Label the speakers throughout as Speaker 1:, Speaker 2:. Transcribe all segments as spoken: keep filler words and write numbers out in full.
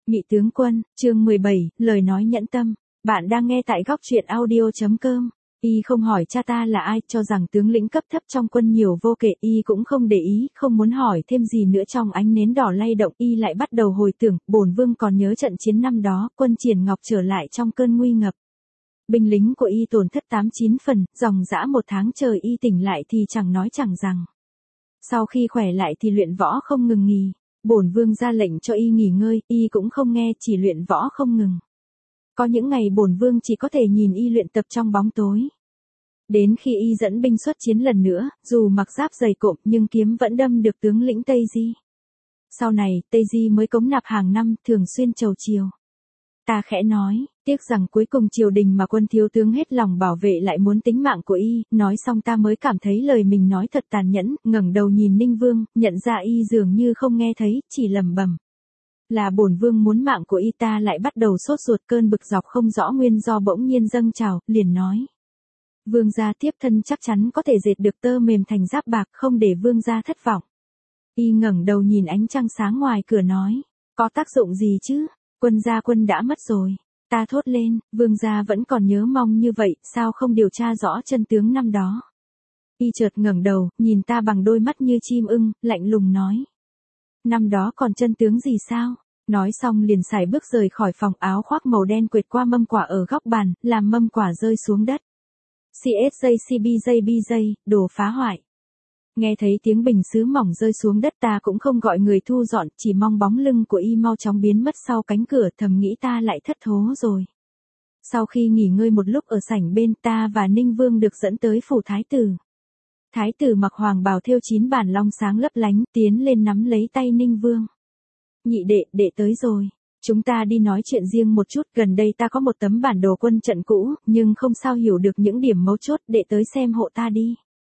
Speaker 1: Nhị tướng quân, chương mười bảy, lời nói nhẫn tâm. Bạn đang nghe tại góc truyện audio chấm com. Y không hỏi cha ta là ai, cho rằng tướng lĩnh cấp thấp trong quân nhiều vô kể, y cũng không để ý, không muốn hỏi thêm gì nữa. Trong ánh nến đỏ lay động, y lại bắt đầu hồi tưởng, bổn vương còn nhớ trận chiến năm đó, quân Triển Ngọc trở lại trong cơn nguy ngập. Binh lính của y tổn thất tám chín phần, dòng dã một tháng trời y tỉnh lại thì chẳng nói chẳng rằng. Sau khi khỏe lại thì luyện võ không ngừng nghỉ. Bổn vương ra lệnh cho y nghỉ ngơi, y cũng không nghe, chỉ luyện võ không ngừng. Có những ngày bổn vương chỉ có thể nhìn y luyện tập trong bóng tối. Đến khi y dẫn binh xuất chiến lần nữa, dù mặc giáp dày cộm nhưng kiếm vẫn đâm được tướng lĩnh Tây Di. Sau này, Tây Di mới cống nạp hàng năm, thường xuyên chầu chiều. Ta khẽ nói, tiếc rằng cuối cùng triều đình mà quân thiếu tướng hết lòng bảo vệ lại muốn tính mạng của y. Nói xong ta mới cảm thấy lời mình nói thật tàn nhẫn, ngẩng đầu nhìn Ninh Vương, nhận ra y dường như không nghe thấy, chỉ lẩm bẩm. Là bổn vương muốn mạng của y. Ta lại bắt đầu sốt ruột, cơn bực dọc không rõ nguyên do bỗng nhiên dâng trào, liền nói. Vương gia tiếp thân chắc chắn có thể dệt được tơ mềm thành giáp bạc, không để vương gia thất vọng. Y ngẩng đầu nhìn ánh trăng sáng ngoài cửa nói, có tác dụng gì chứ? Quân gia quân đã mất rồi. Ta thốt lên, vương gia vẫn còn nhớ mong như vậy, sao không điều tra rõ chân tướng năm đó? Y chợt ngẩng đầu, nhìn ta bằng đôi mắt như chim ưng, lạnh lùng nói. Năm đó còn chân tướng gì sao? Nói xong liền sải bước rời khỏi phòng, áo khoác màu đen quệt qua mâm quả ở góc bàn, làm mâm quả rơi xuống đất. xê ét gi xê bê gi bê gi, đồ phá hoại. Nghe thấy tiếng bình sứ mỏng rơi xuống đất, ta cũng không gọi người thu dọn, chỉ mong bóng lưng của y mau chóng biến mất sau cánh cửa, thầm nghĩ ta lại thất thố rồi. Sau khi nghỉ ngơi một lúc ở sảnh bên, ta và Ninh Vương được dẫn tới phủ thái tử. Thái tử mặc hoàng bào thêu chín bản long sáng lấp lánh, tiến lên nắm lấy tay Ninh Vương. Nhị đệ, đệ tới rồi. Chúng ta đi nói chuyện riêng một chút, gần đây ta có một tấm bản đồ quân trận cũ, nhưng không sao hiểu được những điểm mấu chốt, đệ tới xem hộ ta đi.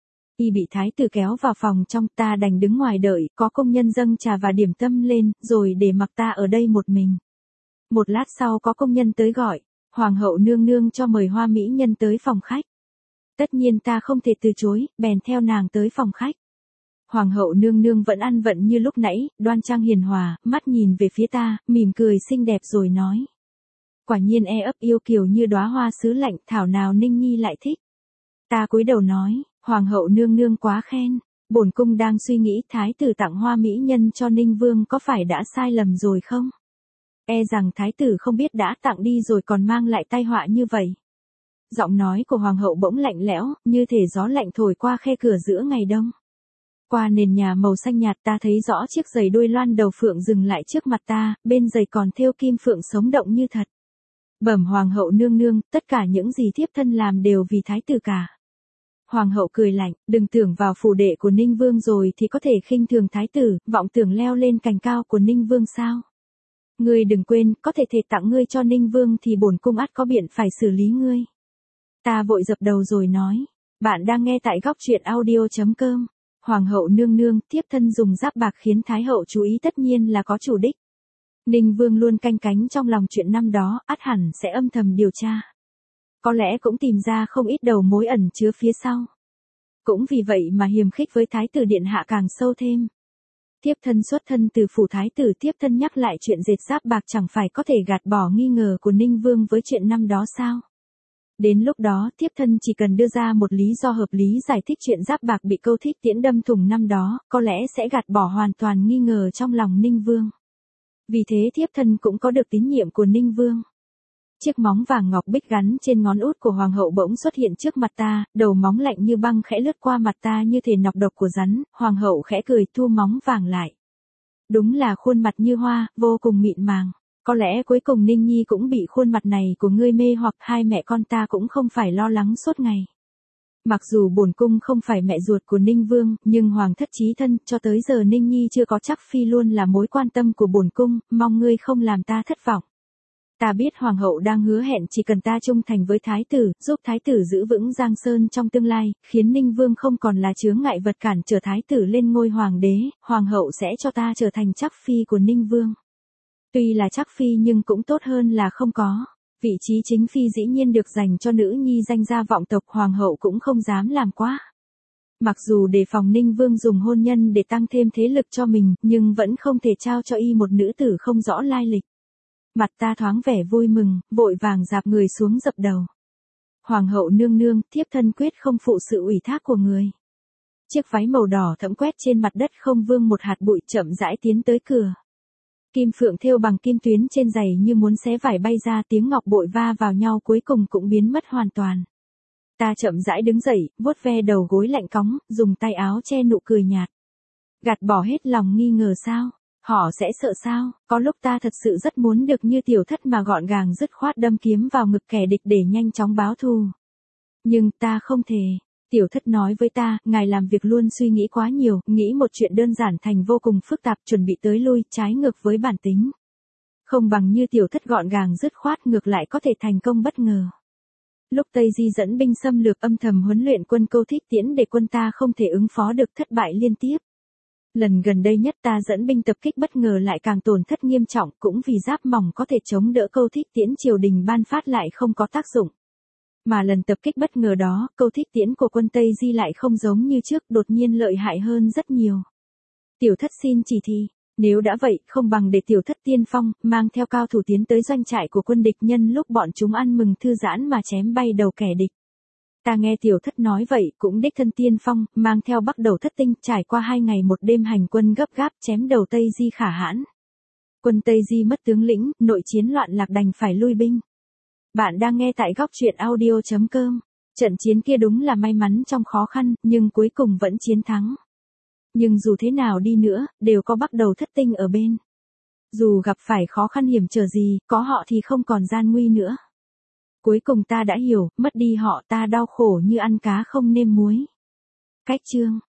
Speaker 1: Y bị thái tử kéo vào phòng trong, ta đành đứng ngoài đợi, có công nhân dâng trà và điểm tâm lên, rồi để mặc ta ở đây một mình. Một lát sau có công nhân tới gọi, hoàng hậu nương nương cho mời Hoa mỹ nhân tới phòng khách. Tất nhiên ta không thể từ chối, bèn theo nàng tới phòng khách. Hoàng hậu nương nương vẫn ăn vận như lúc nãy, đoan trang hiền hòa, mắt nhìn về phía ta, mỉm cười xinh đẹp rồi nói. Quả nhiên e ấp yêu kiều như đóa hoa xứ lạnh, thảo nào Ninh Nhi lại thích. Ta cúi đầu nói, hoàng hậu nương nương quá khen, bổn cung đang suy nghĩ thái tử tặng Hoa mỹ nhân cho Ninh Vương có phải đã sai lầm rồi không? E rằng thái tử không biết đã tặng đi rồi còn mang lại tai họa như vậy. Giọng nói của hoàng hậu bỗng lạnh lẽo, như thể gió lạnh thổi qua khe cửa giữa ngày đông. Qua nền nhà màu xanh nhạt ta thấy rõ chiếc giày đuôi loan đầu phượng dừng lại trước mặt ta, bên giày còn thêu kim phượng sống động như thật. Bẩm hoàng hậu nương nương, tất cả những gì thiếp thân làm đều vì thái tử cả. Hoàng hậu cười lạnh, đừng tưởng vào phủ đệ của Ninh Vương rồi thì có thể khinh thường thái tử, vọng tưởng leo lên cành cao của Ninh Vương sao? Ngươi đừng quên, có thể thể tặng ngươi cho Ninh Vương thì bổn cung ắt có biện phải xử lý ngươi. Ta vội dập đầu rồi nói, bạn đang nghe tại góc truyện audio chấm com. Hoàng hậu nương nương, thiếp thân dùng giáp bạc khiến thái hậu chú ý tất nhiên là có chủ đích. Ninh Vương luôn canh cánh trong lòng chuyện năm đó, ắt hẳn sẽ âm thầm điều tra. Có lẽ cũng tìm ra không ít đầu mối ẩn chứa phía sau. Cũng vì vậy mà hiềm khích với thái tử điện hạ càng sâu thêm. Thiếp thân xuất thân từ phủ thái tử, thiếp thân nhắc lại chuyện dệt giáp bạc chẳng phải có thể gạt bỏ nghi ngờ của Ninh Vương với chuyện năm đó sao? Đến lúc đó thiếp thân chỉ cần đưa ra một lý do hợp lý giải thích chuyện giáp bạc bị câu thích tiễn đâm thủng năm đó, có lẽ sẽ gạt bỏ hoàn toàn nghi ngờ trong lòng Ninh Vương. Vì thế thiếp thân cũng có được tín nhiệm của Ninh Vương. Chiếc móng vàng ngọc bích gắn trên ngón út của hoàng hậu bỗng xuất hiện trước mặt ta, đầu móng lạnh như băng khẽ lướt qua mặt ta như thể nọc độc của rắn, hoàng hậu khẽ cười thu móng vàng lại. Đúng là khuôn mặt như hoa, vô cùng mịn màng. Có lẽ cuối cùng Ninh Nhi cũng bị khuôn mặt này của ngươi mê hoặc, hai mẹ con ta cũng không phải lo lắng suốt ngày. Mặc dù bổn cung không phải mẹ ruột của Ninh Vương, nhưng hoàng thất chí thân, cho tới giờ Ninh Nhi chưa có chắc phi luôn là mối quan tâm của bổn cung, mong ngươi không làm ta thất vọng. Ta biết hoàng hậu đang hứa hẹn chỉ cần ta trung thành với thái tử, giúp thái tử giữ vững Giang Sơn trong tương lai, khiến Ninh Vương không còn là chướng ngại vật cản trở thái tử lên ngôi hoàng đế, hoàng hậu sẽ cho ta trở thành chắc phi của Ninh Vương. Tuy là chắc phi nhưng cũng tốt hơn là không có. Vị trí chính phi dĩ nhiên được dành cho nữ nhi danh gia vọng tộc, hoàng hậu cũng không dám làm quá. Mặc dù đề phòng Ninh Vương dùng hôn nhân để tăng thêm thế lực cho mình, nhưng vẫn không thể trao cho y một nữ tử không rõ lai lịch. Mặt ta thoáng vẻ vui mừng, vội vàng dạp người xuống dập đầu. Hoàng hậu nương nương, thiếp thân quyết không phụ sự ủy thác của người. Chiếc váy màu đỏ thẫm quét trên mặt đất không vương một hạt bụi, chậm rãi tiến tới cửa. Kim phượng thêu bằng kim tuyến trên giày như muốn xé vải bay ra, tiếng ngọc bội va vào nhau cuối cùng cũng biến mất hoàn toàn. Ta chậm rãi đứng dậy, vuốt ve đầu gối lạnh cóng, dùng tay áo che nụ cười nhạt. Gạt bỏ hết lòng nghi ngờ sao? Họ sẽ sợ sao? Có lúc ta thật sự rất muốn được như tiểu thất mà gọn gàng dứt khoát đâm kiếm vào ngực kẻ địch để nhanh chóng báo thù. Nhưng ta không thể. Tiểu thất nói với ta, ngài làm việc luôn suy nghĩ quá nhiều, nghĩ một chuyện đơn giản thành vô cùng phức tạp, chuẩn bị tới lui, trái ngược với bản tính. Không bằng như tiểu thất gọn gàng dứt khoát, ngược lại có thể thành công bất ngờ. Lúc Tây Di dẫn binh xâm lược, âm thầm huấn luyện quân Câu Thích Tiễn để quân ta không thể ứng phó được, thất bại liên tiếp. Lần gần đây nhất ta dẫn binh tập kích bất ngờ lại càng tổn thất nghiêm trọng, cũng vì giáp mỏng có thể chống đỡ Câu Thích Tiễn triều đình ban phát lại không có tác dụng. Mà lần tập kích bất ngờ đó, Câu Thích Tiễn của quân Tây Di lại không giống như trước, đột nhiên lợi hại hơn rất nhiều. Tiểu thất xin chỉ thị, nếu đã vậy, không bằng để tiểu thất tiên phong, mang theo cao thủ tiến tới doanh trại của quân địch, nhân lúc bọn chúng ăn mừng thư giãn mà chém bay đầu kẻ địch. Ta nghe tiểu thất nói vậy, cũng đích thân tiên phong, mang theo bắc đầu thất tinh, trải qua hai ngày một đêm hành quân gấp gáp, chém đầu Tây Di khả hãn. Quân Tây Di mất tướng lĩnh, nội chiến loạn lạc, đành phải lui binh. Bạn đang nghe tại góc truyện audio chấm com. Trận chiến kia đúng là may mắn trong khó khăn, nhưng cuối cùng vẫn chiến thắng. Nhưng dù thế nào đi nữa, đều có bắc đầu thất tinh ở bên. Dù gặp phải khó khăn hiểm trở gì, có họ thì không còn gian nguy nữa. Cuối cùng ta đã hiểu, mất đi họ ta đau khổ như ăn cá không nêm muối. Cách chương